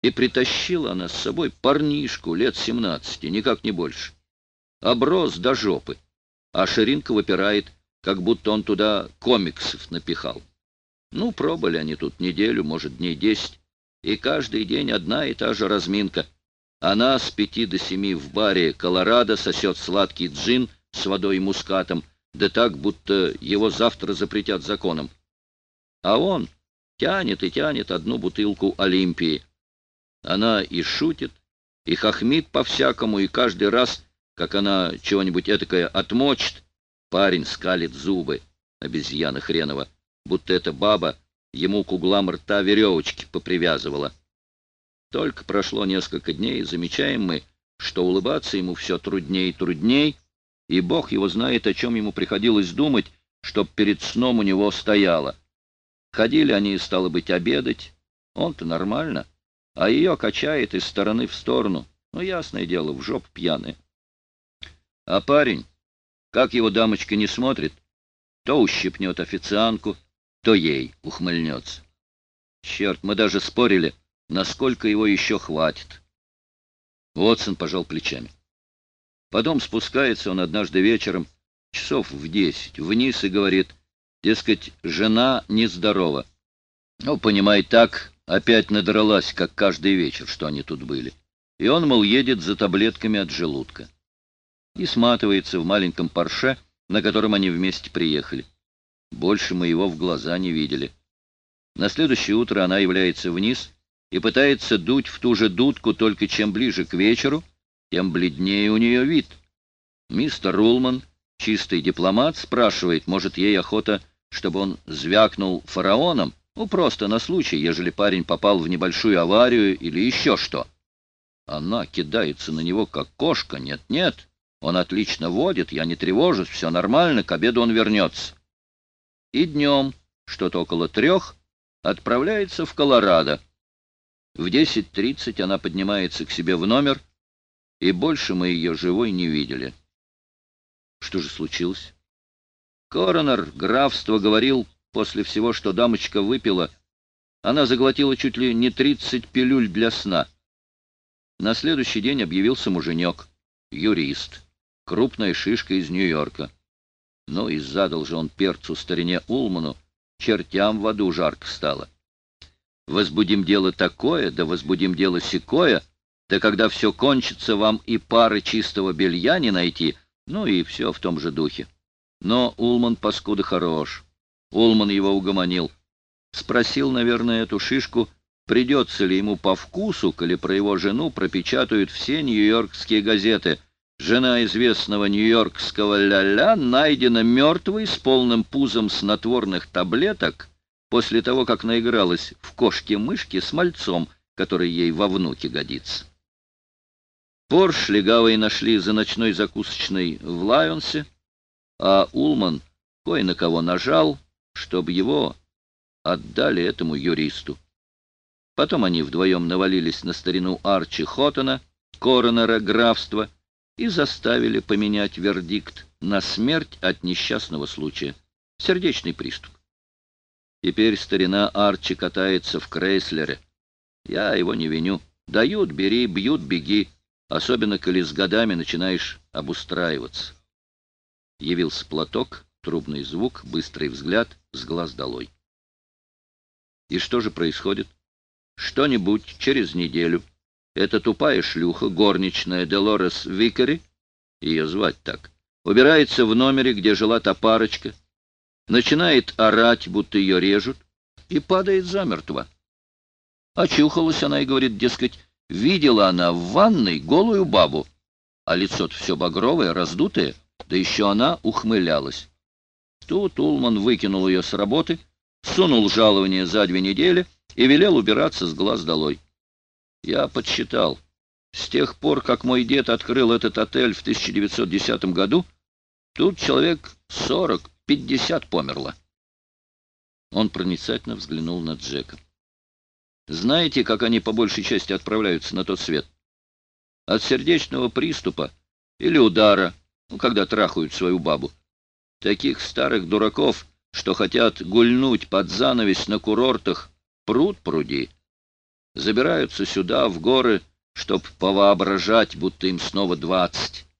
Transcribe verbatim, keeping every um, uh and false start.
И притащила она с собой парнишку лет семнадцати, никак не больше. Оброс до жопы, а ширинка выпирает, как будто он туда комиксов напихал. Ну, пробыли они тут неделю, может, дней десять, и каждый день одна и та же разминка. Она с пяти до семи в баре «Колорадо» сосет сладкий джин с водой и мускатом, да так, будто его завтра запретят законом. А он тянет и тянет одну бутылку «Олимпии». Она и шутит, и хохмит по-всякому, и каждый раз, как она чего-нибудь этакое отмочит, парень скалит зубы, обезьяна хренова, будто эта баба ему к углам рта веревочки попривязывала. Только прошло несколько дней, замечаем мы, что улыбаться ему все трудней и трудней, и бог его знает, о чем ему приходилось думать, чтоб перед сном у него стояло. Ходили они, стало быть, обедать, он-то нормально, а ее качает из стороны в сторону, ну, ясное дело, в жопу пьяная. А парень, как его дамочка не смотрит, то ущипнет официантку, то ей ухмыльнется. Черт, мы даже спорили, насколько его еще хватит. Уотсон пожал плечами. Потом спускается он однажды вечером, часов в десять, вниз и говорит, дескать, жена нездорова. Ну, понимай, так, опять надралась, как каждый вечер, что они тут были. И он, мол, едет за таблетками от желудка. И сматывается в маленьком Порше, на котором они вместе приехали. Больше мы его в глаза не видели. На следующее утро она является вниз и пытается дуть в ту же дудку, только чем ближе к вечеру, тем бледнее у нее вид. Мистер Улман, чистый дипломат, спрашивает, может, ей охота, чтобы он звякнул фараоном, ну, просто на случай, ежели парень попал в небольшую аварию или еще что. Она кидается на него, как кошка. Нет-нет, он отлично водит, я не тревожусь, все нормально, к обеду он вернется. И днем, что-то около трех, отправляется в Колорадо. В десять тридцать она поднимается к себе в номер, и больше мы ее живой не видели. Что же случилось? Коронер графства говорил, после всего, что дамочка выпила, она заглотила чуть ли не тридцать пилюль для сна. На следующий день объявился муженек, юрист, крупная шишка из Нью-Йорка. Ну и задал же он перцу старине Улману, чертям в аду жарко стало. Возбудим дело такое, да возбудим дело сякое, да когда все кончится, вам и пары чистого белья не найти, ну и все в том же духе. Но Улман, паскуда, хорош. Улман его угомонил. Спросил, наверное, эту шишку, придется ли ему по вкусу, коли про его жену пропечатают все нью-йоркские газеты. Жена известного нью-йоркского ля-ля найдена мертвой с полным пузом снотворных таблеток после того, как наигралась в кошки-мышки с мальцом, который ей во внуки годится. Порш легавые нашли за ночной закусочной в Лайонсе, а Улман кое на кого нажал, чтобы его отдали этому юристу. Потом они вдвоем навалились на старину Арчи Хоттона, коронера графства, и заставили поменять вердикт на смерть от несчастного случая. Сердечный приступ. Теперь старина Арчи катается в Крейслере. Я его не виню. Дают — бери, бьют — беги. Особенно, коли с годами начинаешь обустраиваться. Явился платок, трубный звук, быстрый взгляд, с глаз долой. И что же происходит? Что-нибудь через неделю эта тупая шлюха, горничная Делорес Викари, ее звать так, убирается в номере, где жила та парочка, начинает орать, будто ее режут, и падает замертво. Очухалась она и говорит, дескать, видела она в ванной голую бабу, а лицо-то все багровое, раздутое, да еще она ухмылялась. Тут Улман выкинул ее с работы, сунул жалование за две недели и велел убираться с глаз долой. Я подсчитал. С тех пор, как мой дед открыл этот отель в тысяча девятьсот десятом году, тут человек сорок-пятьдесят померло. Он проницательно взглянул на Джека. Знаете, как они по большей части отправляются на тот свет? От сердечного приступа или удара, ну, когда трахают свою бабу. Таких старых дураков, что хотят гульнуть под занавес на курортах, пруд пруди. Забираются сюда, в горы, чтоб повоображать, будто им снова двадцать.